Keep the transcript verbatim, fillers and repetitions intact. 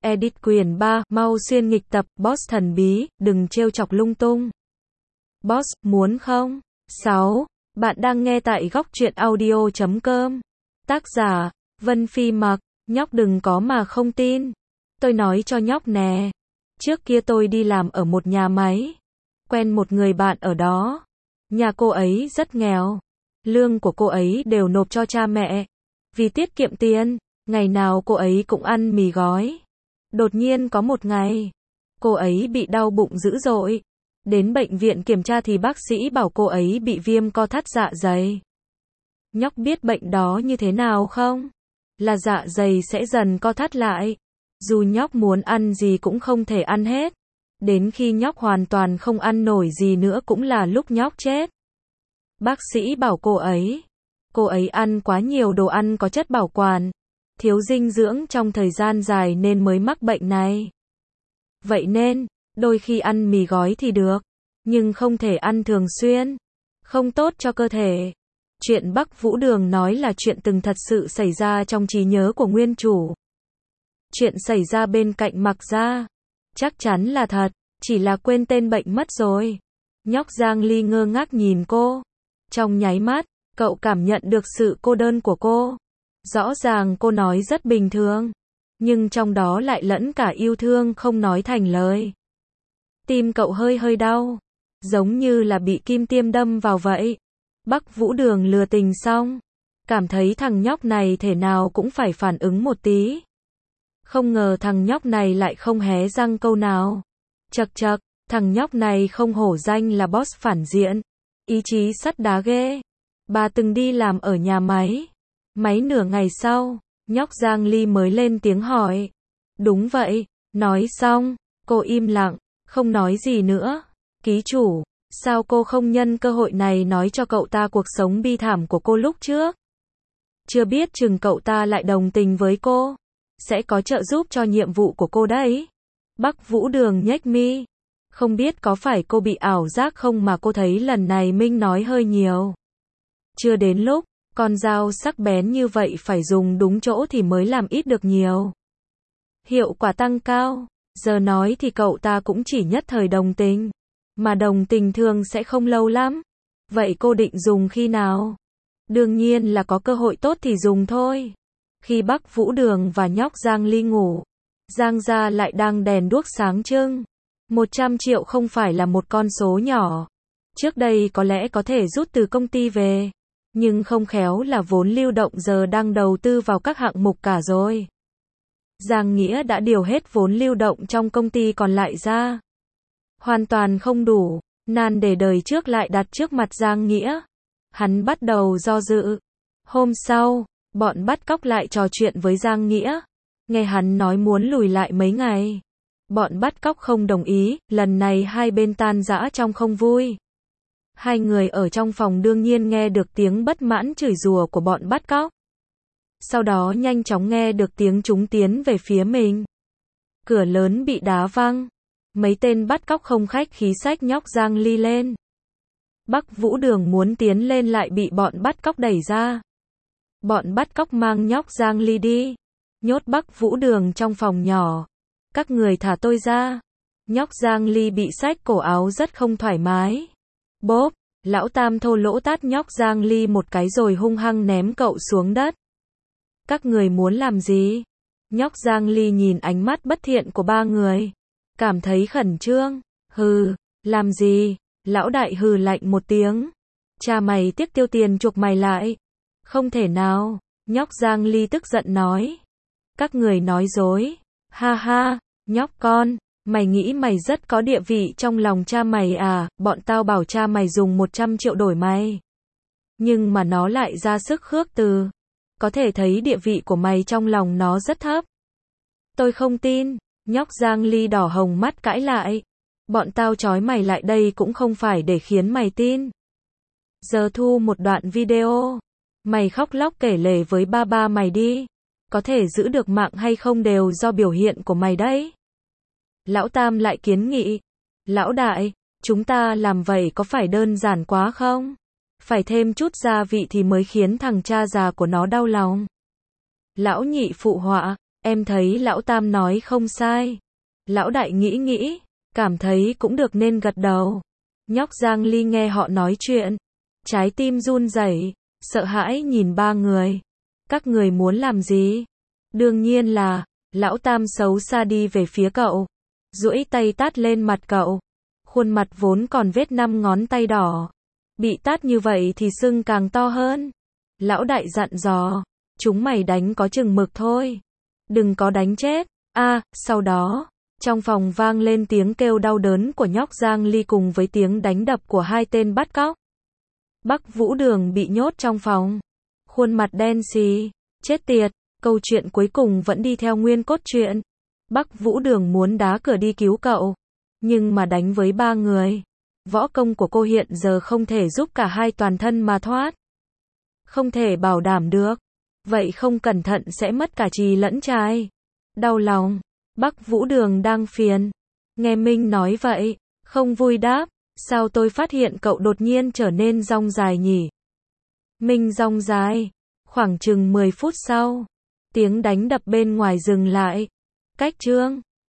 Edit quyển ba, mau xuyên nghịch tập, boss thần bí, đừng trêu chọc lung tung. Boss, muốn không? sáu. Bạn đang nghe tại góc truyện audio chấm com. Tác giả, Vân Phi Mặc. Nhóc đừng có mà không tin. Tôi nói cho nhóc nè. Trước kia tôi đi làm ở một nhà máy. Quen một người bạn ở đó. Nhà cô ấy rất nghèo. Lương của cô ấy đều nộp cho cha mẹ. Vì tiết kiệm tiền, ngày nào cô ấy cũng ăn mì gói. Đột nhiên có một ngày, cô ấy bị đau bụng dữ dội. Đến bệnh viện kiểm tra thì bác sĩ bảo cô ấy bị viêm co thắt dạ dày. Nhóc biết bệnh đó như thế nào không? Là dạ dày sẽ dần co thắt lại. Dù nhóc muốn ăn gì cũng không thể ăn hết. Đến khi nhóc hoàn toàn không ăn nổi gì nữa cũng là lúc nhóc chết. Bác sĩ bảo cô ấy, cô ấy ăn quá nhiều đồ ăn có chất bảo quản, thiếu dinh dưỡng trong thời gian dài nên mới mắc bệnh này. Vậy nên, đôi khi ăn mì gói thì được, nhưng không thể ăn thường xuyên, không tốt cho cơ thể. Chuyện Bắc Vũ Đường nói là chuyện từng thật sự xảy ra trong trí nhớ của nguyên chủ. Chuyện xảy ra bên cạnh Mặc gia, chắc chắn là thật, chỉ là quên tên bệnh mất rồi. Nhóc Giang Ly ngơ ngác nhìn cô. Trong nháy mắt, cậu cảm nhận được sự cô đơn của cô. Rõ ràng cô nói rất bình thường, nhưng trong đó lại lẫn cả yêu thương không nói thành lời. Tim cậu hơi hơi đau, giống như là bị kim tiêm đâm vào vậy. Bắc Vũ Đường lừa tình xong, cảm thấy thằng nhóc này thể nào cũng phải phản ứng một tí. Không ngờ thằng nhóc này lại không hé răng câu nào. Chậc chậc, thằng nhóc này không hổ danh là boss phản diện. Ý chí sắt đá ghê. Bà từng đi làm ở nhà máy. Máy nửa ngày sau, nhóc Giang Ly mới lên tiếng hỏi. Đúng vậy, nói xong, cô im lặng, không nói gì nữa. Ký chủ, sao cô không nhân cơ hội này nói cho cậu ta cuộc sống bi thảm của cô lúc trước? Chưa biết chừng cậu ta lại đồng tình với cô, sẽ có trợ giúp cho nhiệm vụ của cô đấy. Bắc Vũ Đường nhếch mi. Không biết có phải cô bị ảo giác không mà cô thấy lần này Minh nói hơi nhiều. Chưa đến lúc, con dao sắc bén như vậy phải dùng đúng chỗ thì mới làm ít được nhiều. Hiệu quả tăng cao, giờ nói thì cậu ta cũng chỉ nhất thời đồng tình. Mà đồng tình thường sẽ không lâu lắm. Vậy cô định dùng khi nào? Đương nhiên là có cơ hội tốt thì dùng thôi. Khi Bắc Vũ Đường và nhóc Giang Ly ngủ, Giang gia lại đang đèn đuốc sáng trưng. một trăm triệu không phải là một con số nhỏ. Trước đây có lẽ có thể rút từ công ty về, nhưng không khéo là vốn lưu động giờ đang đầu tư vào các hạng mục cả rồi. Giang Nghĩa đã điều hết vốn lưu động trong công ty còn lại ra. Hoàn toàn không đủ, nan để đời trước lại đặt trước mặt Giang Nghĩa. Hắn bắt đầu do dự. Hôm sau, bọn bắt cóc lại trò chuyện với Giang Nghĩa. Nghe hắn nói muốn lùi lại mấy ngày. Bọn bắt cóc không đồng ý, lần này hai bên tan rã trong không vui. Hai người ở trong phòng đương nhiên nghe được tiếng bất mãn chửi rủa của bọn bắt cóc. Sau đó nhanh chóng nghe được tiếng chúng tiến về phía mình. Cửa lớn bị đá văng. Mấy tên bắt cóc không khách khí xách nhóc Giang Ly lên. Bắc Vũ Đường muốn tiến lên lại bị bọn bắt cóc đẩy ra. Bọn bắt cóc mang nhóc Giang Ly đi. Nhốt Bắc Vũ Đường trong phòng nhỏ. Các người thả tôi ra. Nhóc Giang Ly bị xách cổ áo rất không thoải mái. Bốp, lão Tam thô lỗ tát nhóc Giang Ly một cái rồi hung hăng ném cậu xuống đất. Các người muốn làm gì? Nhóc Giang Ly nhìn ánh mắt bất thiện của ba người. Cảm thấy khẩn trương. Hừ, làm gì? Lão đại hừ lạnh một tiếng. Cha mày tiếc tiêu tiền chuộc mày lại. Không thể nào. Nhóc Giang Ly tức giận nói. Các người nói dối. Ha ha, nhóc con, mày nghĩ mày rất có địa vị trong lòng cha mày à, bọn tao bảo cha mày dùng một trăm triệu đổi mày. Nhưng mà nó lại ra sức khước từ. Có thể thấy địa vị của mày trong lòng nó rất thấp. Tôi không tin, nhóc Giang Ly đỏ hồng mắt cãi lại. Bọn tao trói mày lại đây cũng không phải để khiến mày tin. Giờ thu một đoạn video. Mày khóc lóc kể lể với ba ba mày đi. Có thể giữ được mạng hay không đều do biểu hiện của mày đấy. Lão Tam lại kiến nghị. Lão đại, chúng ta làm vậy có phải đơn giản quá không? Phải thêm chút gia vị thì mới khiến thằng cha già của nó đau lòng. Lão Nhị phụ họa. Em thấy lão Tam nói không sai. Lão Đại nghĩ nghĩ, cảm thấy cũng được nên gật đầu. Nhóc Giang Ly nghe họ nói chuyện, trái tim run rẩy, sợ hãi nhìn ba người. Các người muốn làm gì? Đương nhiên là, lão Tam xấu xa đi về phía cậu, duỗi tay tát lên mặt cậu. Khuôn mặt vốn còn vết năm ngón tay đỏ, bị tát như vậy thì sưng càng to hơn. Lão Đại dặn dò, chúng mày đánh có chừng mực thôi, đừng có đánh chết. A, à, sau đó, trong phòng vang lên tiếng kêu đau đớn của nhóc Giang Ly cùng với tiếng đánh đập của hai tên bắt cóc. Bắc Vũ Đường bị nhốt trong phòng, khuôn mặt đen xì, chết tiệt, câu chuyện cuối cùng vẫn đi theo nguyên cốt truyện. Bắc Vũ Đường muốn đá cửa đi cứu cậu, nhưng mà đánh với ba người. Võ công của cô hiện giờ không thể giúp cả hai toàn thân mà thoát. Không thể bảo đảm được. Vậy không cẩn thận sẽ mất cả trì lẫn trai. Đau lòng. Bắc Vũ Đường đang phiền. Nghe Minh nói vậy, không vui đáp. Sao tôi phát hiện cậu đột nhiên trở nên rong dài nhỉ? Minh rong dài. Khoảng chừng mười phút sau, tiếng đánh đập bên ngoài dừng lại. Cách chương